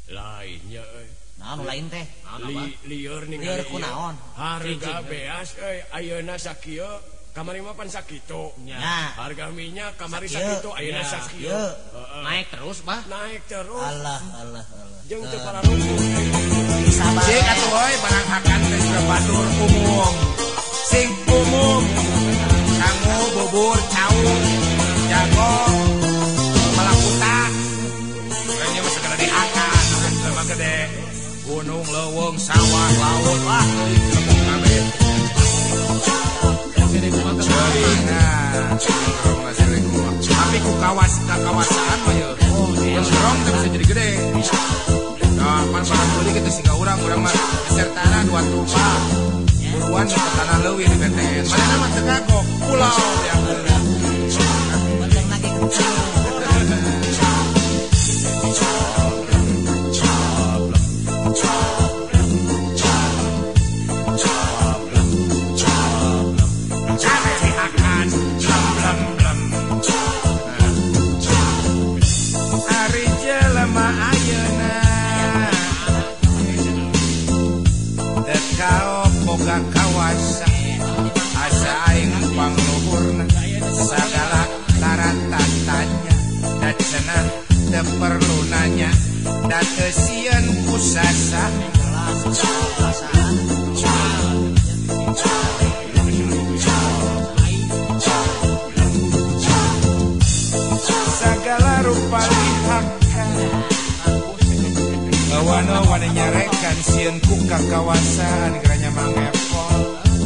lainnya Naon lain teh? lieur ningali Lieur kunaon? harga beas ayeuna sakieu kamari mah pan sakitu nya harga minyak kamari sakitu ayeuna sakieu naik terus bah naik terus Allah jeung teu pararungkung sabar cik atuh euy barang hakan geus batur umum sing umum sangu bubur caung jago malakuta kayaknya mah segala dihakan sama gede gunung leuweung sawah laut wah lembut kabeh tapi ku kawasaan mah ya nongkrong teh bisa jadi gede nah pan barang beli kita siga urang mah sertana 2 tumpah buruan ke tanah leuwih di BTN mana mah teu kagok pulau yang penting lagi kecil kawasan asa aing pangluhurna sagala taratatanya dan cenah teu perlu nanya da teu sieun kusasa sagala rupa lihakan wana nyarekan sieun ku ka kawasan geranya mangepol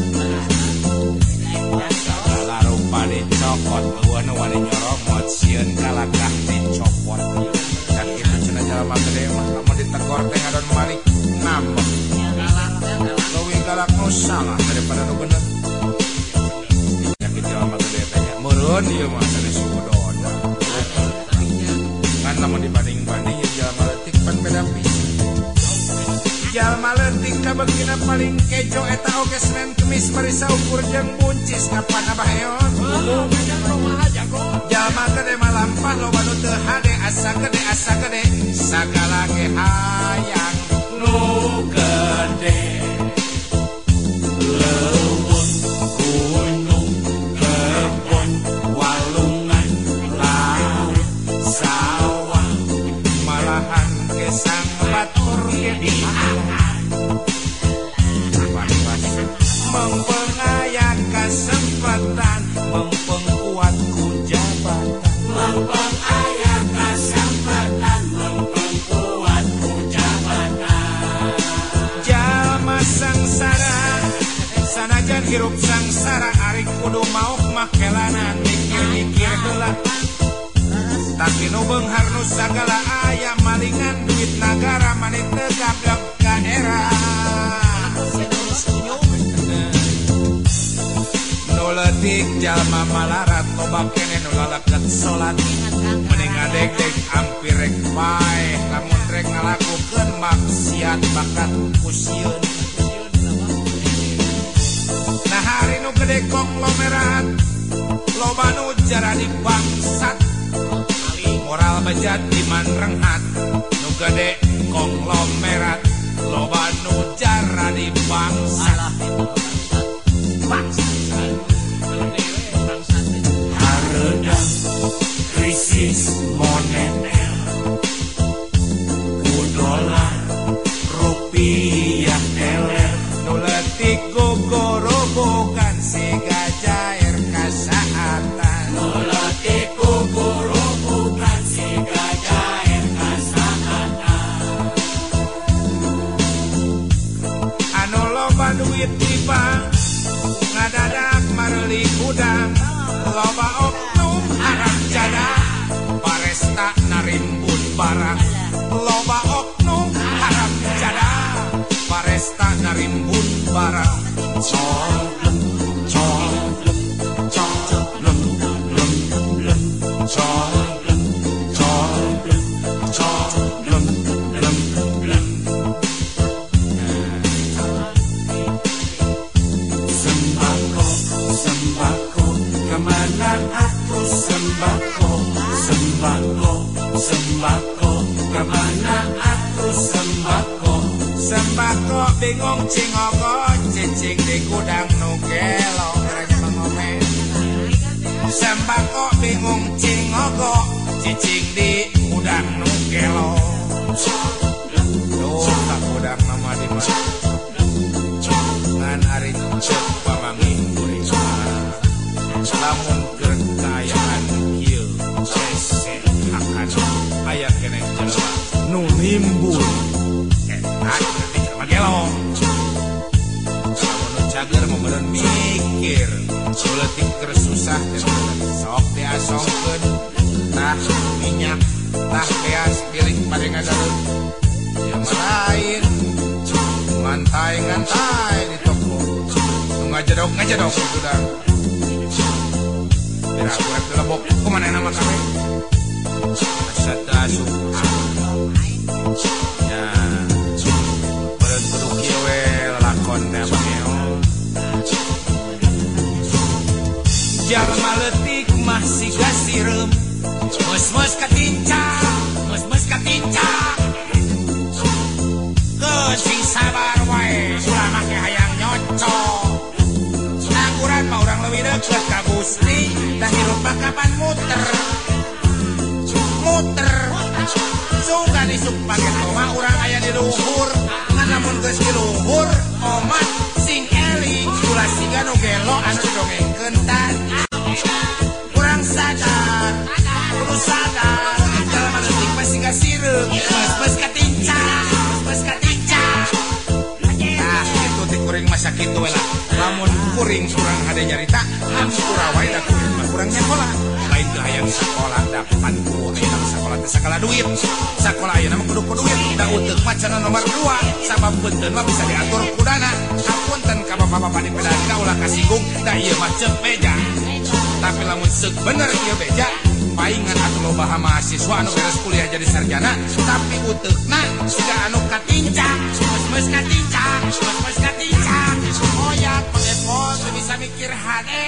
sagala rupa dicopot wana nyoromot sieun kalakah dicopot sakitu cenah jalma gede mah lamun ditegor teh ngadon malik ngambek leuwih galak nu salah daripada nu bener sakit jalma gede teh meureun ieu mah dari suku dona kan lamun dibanding-bandingin jalma leutik pan beda pisan jalma leutik kabegina paling kejo eta oge Senin Kemis marisa ukur jeung buncis kapan abah eon jalma gede mah lampah loba nu teu hade asa gede sagala ge hayang nu gede leuweung gunung kebon walungan laut sawah malahan gesang batur ge di mempengaya kesempatan mempengkuat ku jabatan mempengaya kesempatan mempengkuat ku jabatan jalma sangsara sanajan hirup sangsara ari kudu mauk mah kelanan mikir-mikir heula tapi nu beunghar nu sagala aya malingan duit nagara mani teu gagap ka era leutik jalma malarat loba kene nu laleket salat mending ngadeg-deg ampir rek bae lamun rek ngalakukeun maksiat bakat kusieun nah hari nu gede konglomerat loba nu jarani bangsat moral bejat iman renghat nu gede konglomerat loba nu jarani bangsat hareudang krisis moneter ku dolar rupiah teler nu leutik gogorobogan siga jair kasaatan nu leutik gogorobogan siga jair kasaatan anu loba duit di bank ngadadak mareli gudang loba oknum harap jada paresta narimbun barang loba oknum harap jada paresta narimbun barang coblem coblem coblem lem lem coblem coblem coblem lem lem atuh sembako Sembako bingung cingoko cicing di gudang nu gelo rek pengomen. Sembako bingung cingoko cicing di gudang nu gelo. Tuh tak gudang nama di mana? Ngan ari cek pamangi kuring. Lamun kekayaan kieu cese akan aya keneh jelema nu nimbul. Nanti jelema gelo. Lamun cager momen mikir, leutik keur susah sok diasongkeun tah minyak tah beas pilih padengadeun. Jelema lain ngantai di toko. Ngajedok gudang. Bira kurek dilebok kumana nama kami? Asata suka. Ya, berentuduk kiwe lalakon teh bangeo. Jalma leutik mah siga sireum. Mus-mus katincang, mus-mus katincang. Keusing sabar wae, ulah make hayang nyocok. Naguran mah urang leuwih deukeut ka Gusti, tah hirup mah kapan muter. Sugan isuk paket omah urang aya di luhur. Ngan lamun geus di luhur, omah sing eling ulah siga nu gelo anu didongengkeun tan. Urang sadar, kudu sadar, jalma leutik mah siga sireum, beus katincang, beus katincang. Nah, itu ti kuring masa kitu we lah. Lamun kuring urang hade nyarita, hampura wae da kuring mah urang nyakola. Lain teu hayang sakola dapan ku aya sakola teh sakala duit. Sakola ayeuna mah kudu duit, da uteuk mah cenah nomor 2, sabab beunteun mah bisa diatur kudana. Hapunten ka bapak-bapak di pedanda ulah kasinggung, da ieu mah ceuk beja. Tapi lamun seuk bener ieu beja, paingan atuh loba mahasiswa anu beres kuliah jadi sarjana, tapi uteukna siga anu katincang, meus katincang, meus katincang. Oyak pengepot bisa mikir hade.